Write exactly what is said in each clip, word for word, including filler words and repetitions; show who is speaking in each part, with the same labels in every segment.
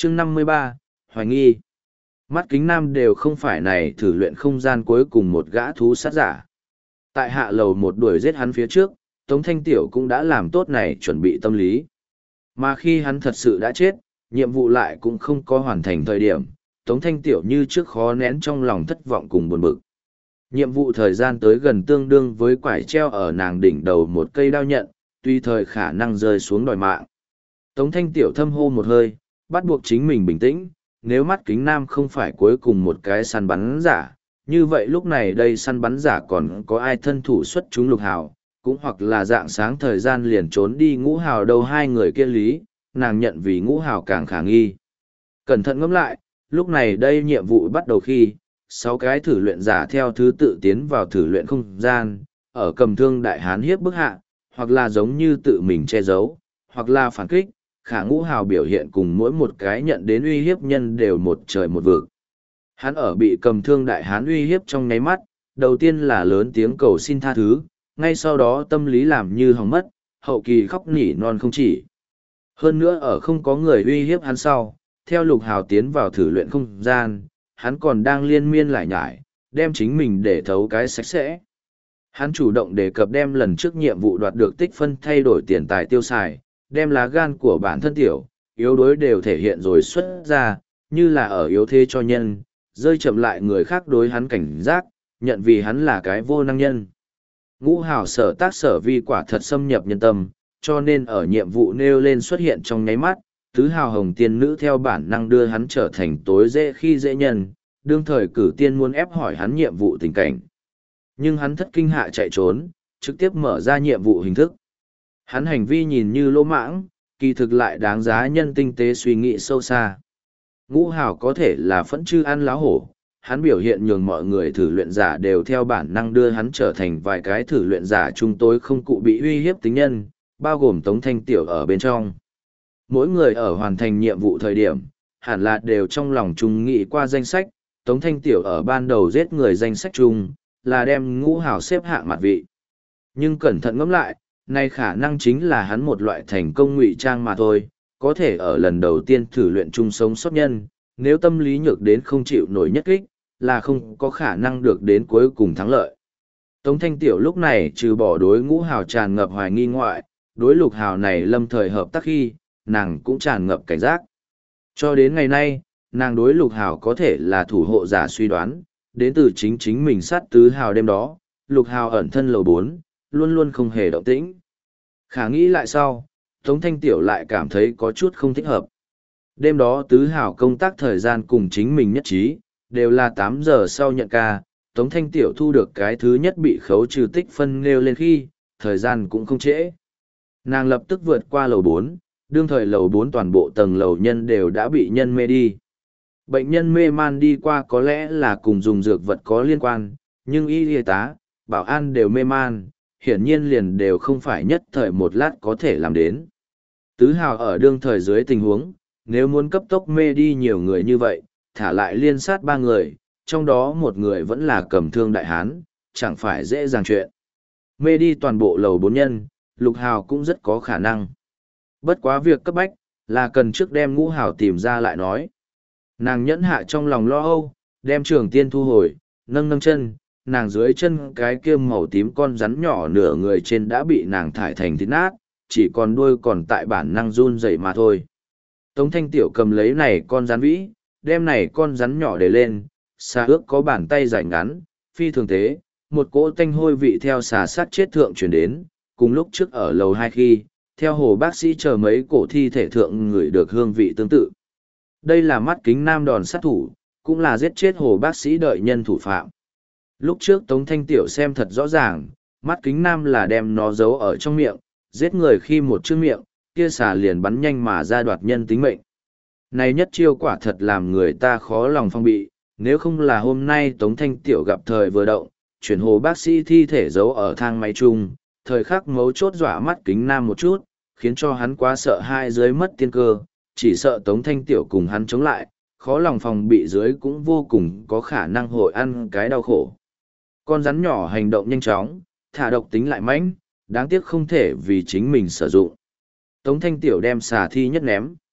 Speaker 1: chương năm mươi ba, hoài nghi. Mắt kính nam đều không phải này thử luyện không gian cuối cùng một gã thú sát giả. Tại hạ lầu một đuổi giết hắn phía trước, Tống Thanh Tiểu cũng đã làm tốt này chuẩn bị tâm lý. Mà khi hắn thật sự đã chết, nhiệm vụ lại cũng không có hoàn thành thời điểm, Tống Thanh Tiểu như trước khó nén trong lòng thất vọng cùng buồn bực. Nhiệm vụ thời gian tới gần tương đương với quải treo ở nàng đỉnh đầu một cây đao nhận, tùy thời khả năng rơi xuống đòi mạng. Tống Thanh Tiểu thâm hô một hơi, bắt buộc chính mình bình tĩnh, nếu mắt kính nam không phải cuối cùng một cái săn bắn giả, như vậy lúc này đây săn bắn giả còn có ai thân thủ xuất chúng lục hào, cũng hoặc là dạng sáng thời gian liền trốn đi ngũ hào đâu hai người kia lý, nàng nhận vì ngũ hào càng khả nghi. Cẩn thận ngẫm lại, lúc này đây nhiệm vụ bắt đầu khi, sáu cái thử luyện giả theo thứ tự tiến vào thử luyện không gian, ở cầm thương đại hán hiếp bức hạ, hoặc là giống như tự mình che giấu, hoặc là phản kích, khả ngũ hào biểu hiện cùng mỗi một cái nhận đến uy hiếp nhân đều một trời một vực. Hắn ở bị cầm thương đại hán uy hiếp trong nháy mắt, đầu tiên là lớn tiếng cầu xin tha thứ, ngay sau đó tâm lý làm như hỏng mất, hậu kỳ khóc nỉ non không chỉ. Hơn nữa ở không có người uy hiếp hắn sau, theo lục hào tiến vào thử luyện không gian, hắn còn đang liên miên lại nhải, đem chính mình để thấu cái sạch sẽ. Hắn chủ động đề cập đem lần trước nhiệm vụ đoạt được tích phân thay đổi tiền tài tiêu xài, đem lá gan của bản thân tiểu, yếu đuối đều thể hiện rồi xuất ra, như là ở yếu thế cho nhân, rơi chậm lại người khác đối hắn cảnh giác, nhận vì hắn là cái vô năng nhân. Ngũ hào sở tác sở vi quả thật xâm nhập nhân tâm, cho nên ở nhiệm vụ nêu lên xuất hiện trong nháy mắt, tứ hào hồng tiên nữ theo bản năng đưa hắn trở thành tối dễ khi dễ nhân, đương thời cử tiên muốn ép hỏi hắn nhiệm vụ tình cảnh. Nhưng hắn thất kinh hạ chạy trốn, trực tiếp mở ra nhiệm vụ hình thức. Hắn hành vi nhìn như lỗ mãng, kỳ thực lại đáng giá nhân tinh tế suy nghĩ sâu xa. Ngũ hào có thể là phẫn chư ăn láo hổ, hắn biểu hiện nhường mọi người thử luyện giả đều theo bản năng đưa hắn trở thành vài cái thử luyện giả chúng tôi không cụ bị uy hiếp tính nhân, bao gồm Tống Thanh Tiểu ở bên trong. Mỗi người ở hoàn thành nhiệm vụ thời điểm, hẳn là đều trong lòng chung nghĩ qua danh sách, Tống Thanh Tiểu ở ban đầu giết người danh sách chung, là đem ngũ hào xếp hạng mặt vị. Nhưng cẩn thận ngẫm lại, này khả năng chính là hắn một loại thành công ngụy trang mà thôi, có thể ở lần đầu tiên thử luyện chung sống sót nhân, nếu tâm lý nhược đến không chịu nổi nhất kích, là không có khả năng được đến cuối cùng thắng lợi. Tống Thanh Tiểu lúc này trừ bỏ đối ngũ hào tràn ngập hoài nghi ngoại, đối lục hào này lâm thời hợp tác khi, nàng cũng tràn ngập cảnh giác. Cho đến ngày nay, nàng đối lục hào có thể là thủ hộ giả suy đoán, đến từ chính chính mình sát tứ hào đêm đó, lục hào ẩn thân lầu bốn, luôn luôn không hề động tĩnh. Khả nghĩ lại sau, Tống Thanh Tiểu lại cảm thấy có chút không thích hợp. Đêm đó tứ hào công tác thời gian cùng chính mình nhất trí, đều là tám giờ sau nhận ca, Tống Thanh Tiểu thu được cái thứ nhất bị khấu trừ tích phân nêu lên khi, thời gian cũng không trễ. Nàng lập tức vượt qua lầu bốn, đương thời lầu bốn toàn bộ tầng lầu nhân đều đã bị nhân mê đi. Bệnh nhân mê man đi qua có lẽ là cùng dùng dược vật có liên quan, nhưng y y tá, bảo an đều mê man, hiển nhiên liền đều không phải nhất thời một lát có thể làm đến. Tứ hào ở đương thời dưới tình huống, nếu muốn cấp tốc mê đi nhiều người như vậy, thả lại liên sát ba người, trong đó một người vẫn là cầm thương đại hán, chẳng phải dễ dàng chuyện. Mê đi toàn bộ lầu bốn nhân, lục hào cũng rất có khả năng. Bất quá việc cấp bách, là cần trước đem ngũ hào tìm ra lại nói. Nàng nhẫn hạ trong lòng lo âu, đem trường tiên thu hồi, nâng nâng chân, nàng dưới chân cái kia màu tím con rắn nhỏ nửa người trên đã bị nàng thải thành thịt nát, chỉ còn đuôi còn tại bản năng run rẩy mà thôi. Tống Thanh Tiểu cầm lấy này con rắn vĩ, đem này con rắn nhỏ để lên, xà ước có bàn tay dài ngắn, phi thường tế, một cỗ tanh hôi vị theo xà sát chết thượng chuyển đến, cùng lúc trước ở lầu hai khi, theo hồ bác sĩ chờ mấy cổ thi thể thượng ngửi được hương vị tương tự. Đây là mắt kính nam đòn sát thủ, cũng là giết chết hồ bác sĩ đợi nhân thủ phạm. Lúc trước Tống Thanh Tiểu xem thật rõ ràng, mắt kính nam là đem nó giấu ở trong miệng, giết người khi một chữ miệng, kia xà liền bắn nhanh mà ra đoạt nhân tính mệnh. Này nhất chiêu quả thật làm người ta khó lòng phong bị, nếu không là hôm nay Tống Thanh Tiểu gặp thời vừa động, chuyển hồ bác sĩ thi thể giấu ở thang máy chung, thời khắc mấu chốt dọa mắt kính nam một chút, khiến cho hắn quá sợ hai dưới mất tiên cơ, chỉ sợ Tống Thanh Tiểu cùng hắn chống lại, khó lòng phòng bị dưới cũng vô cùng có khả năng hội ăn cái đau khổ. Con rắn nhỏ hành động nhanh chóng, thả độc tính lại mãnh, đáng tiếc không thể vì chính mình sử dụng. Tống Thanh Tiểu đem xà thi nhất ném,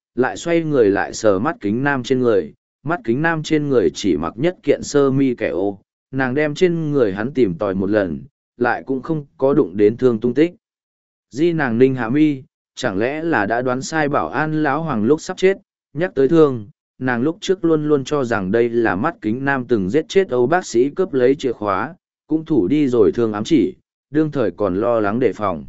Speaker 1: lại xoay người lại sờ mắt kính nam trên người, mắt kính nam trên người chỉ mặc nhất kiện sơ mi kẻ ô, nàng đem trên người hắn tìm tòi một lần, lại cũng không có đụng đến thương tung tích. Di nàng ninh hạ mi, chẳng lẽ là đã đoán sai bảo an lão hoàng lúc sắp chết, nhắc tới thương, nàng lúc trước luôn luôn cho rằng đây là mắt kính nam từng giết chết Âu bác sĩ cướp lấy chìa khóa, cũng thủ đi rồi thương ám chỉ, đương thời còn lo lắng đề phòng.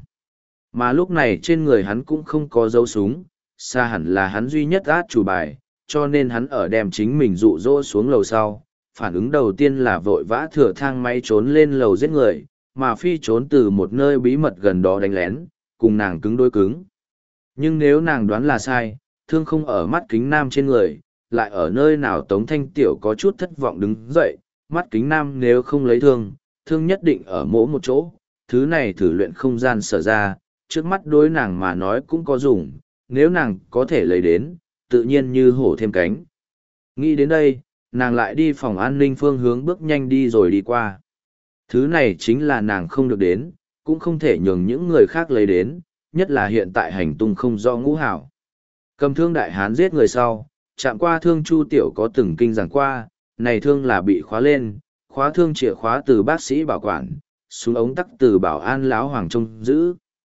Speaker 1: Mà lúc này trên người hắn cũng không có dấu súng, xa hẳn là hắn duy nhất át chủ bài, cho nên hắn ở đem chính mình dụ dỗ xuống lầu sau. Phản ứng đầu tiên là vội vã thừa thang máy trốn lên lầu giết người, mà phi trốn từ một nơi bí mật gần đó đánh lén, cùng nàng cứng đôi cứng. Nhưng nếu nàng đoán là sai, thương không ở mắt kính nam trên người, lại ở nơi nào Tống Thanh Tiểu có chút thất vọng đứng dậy, mắt kính nam nếu không lấy thương, thương nhất định ở mỗi một chỗ, thứ này thử luyện không gian sở ra, trước mắt đối nàng mà nói cũng có dùng, nếu nàng có thể lấy đến, tự nhiên như hổ thêm cánh. Nghĩ đến đây, nàng lại đi phòng an ninh phương hướng bước nhanh đi rồi đi qua. Thứ này chính là nàng không được đến, cũng không thể nhường những người khác lấy đến, nhất là hiện tại hành tung không do ngũ hảo. Cầm thương đại hán giết người sau, chạm qua thương Chu Tiểu có từng kinh giảng qua, này thương là bị khóa lên, khóa thương chìa khóa từ bác sĩ bảo quản, súng ống tắc từ bảo an lão hoàng trông giữ.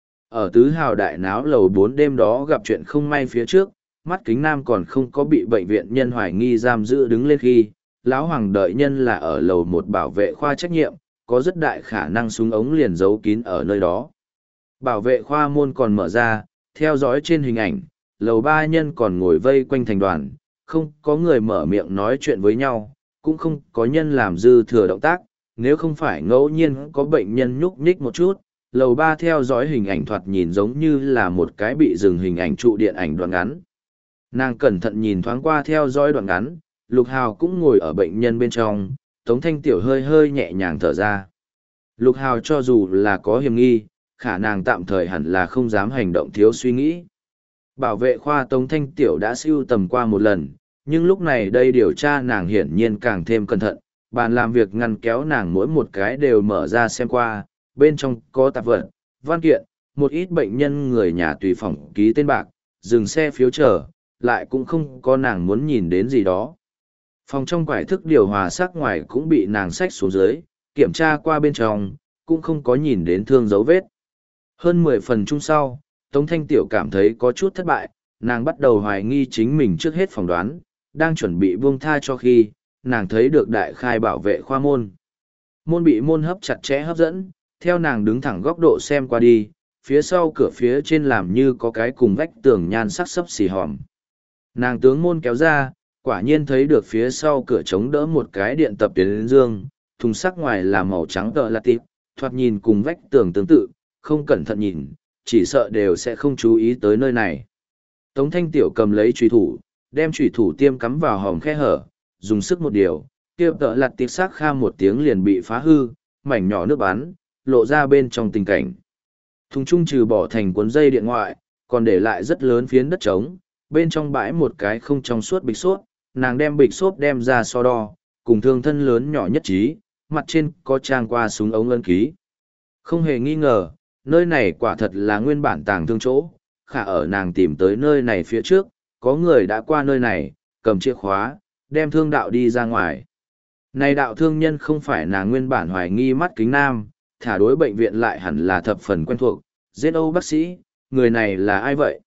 Speaker 1: Ở tứ hào đại náo lầu bốn đêm đó gặp chuyện không may phía trước, mắt kính nam còn không có bị bệnh viện nhân hoài nghi giam giữ đứng lên khi, lão hoàng đợi nhân là ở lầu một bảo vệ khoa trách nhiệm, có rất đại khả năng súng ống liền giấu kín ở nơi đó. Bảo vệ khoa môn còn mở ra, theo dõi trên hình ảnh, lầu ba nhân còn ngồi vây quanh thành đoàn, không có người mở miệng nói chuyện với nhau, cũng không có nhân làm dư thừa động tác, nếu không phải ngẫu nhiên có bệnh nhân nhúc nhích một chút, lầu ba theo dõi hình ảnh thoạt nhìn giống như là một cái bị dừng hình ảnh trụ điện ảnh đoạn ngắn. Nàng cẩn thận nhìn thoáng qua theo dõi đoạn ngắn, Lục Hào cũng ngồi ở bệnh nhân bên trong, Tống Thanh Tiểu hơi hơi nhẹ nhàng thở ra. Lục Hào cho dù là có hiểm nghi, khả năng tạm thời hẳn là không dám hành động thiếu suy nghĩ. Bảo vệ khoa Tống Thanh Tiểu đã siêu tầm qua một lần, nhưng lúc này đây điều tra nàng hiển nhiên càng thêm cẩn thận, bàn làm việc ngăn kéo nàng mỗi một cái đều mở ra xem qua, bên trong có tạp vật, văn kiện, một ít bệnh nhân người nhà tùy phòng ký tên bạc, dừng xe phiếu chờ, lại cũng không có nàng muốn nhìn đến gì đó. Phòng trong quải thức điều hòa sắc ngoài cũng bị nàng xách xuống dưới, kiểm tra qua bên trong, cũng không có nhìn đến thương dấu vết. Hơn mười phần chung sau, Tống Thanh Tiểu cảm thấy có chút thất bại, nàng bắt đầu hoài nghi chính mình trước hết phỏng đoán, đang chuẩn bị buông tha cho khi, nàng thấy được đại khai bảo vệ khoa môn. Môn bị môn hấp chặt chẽ hấp dẫn, theo nàng đứng thẳng góc độ xem qua đi, phía sau cửa phía trên làm như có cái cùng vách tường nhan sắc sấp xì hòm. Nàng tướng môn kéo ra, quả nhiên thấy được phía sau cửa chống đỡ một cái điện tập tuyến dương, thùng sắc ngoài là màu trắng tợ là tịp, thoạt nhìn cùng vách tường tương tự, không cẩn thận nhìn, chỉ sợ đều sẽ không chú ý tới nơi này. Tống Thanh Tiểu cầm lấy chùy thủ, đem chùy thủ tiêm cắm vào hòm khe hở, dùng sức một điều, kia tợ lặt tiệp sắc kha một tiếng liền bị phá hư, mảnh nhỏ nước bắn, lộ ra bên trong tình cảnh. Thùng chung trừ bỏ thành cuốn dây điện ngoại, còn để lại rất lớn phiến đất trống, bên trong bãi một cái không trong suốt bịch xốp, nàng đem bịch xốp đem ra so đo, cùng thương thân lớn nhỏ nhất trí, mặt trên có trang qua súng ống ân ký. Không hề nghi ngờ, nơi này quả thật là nguyên bản tàng thương chỗ, khả ở nàng tìm tới nơi này phía trước, có người đã qua nơi này, cầm chìa khóa, đem thương đạo đi ra ngoài. Này đạo thương nhân không phải nàng nguyên bản hoài nghi mắt kính nam, thả đối bệnh viện lại hẳn là thập phần quen thuộc, giết Âu bác sĩ, người này là ai vậy?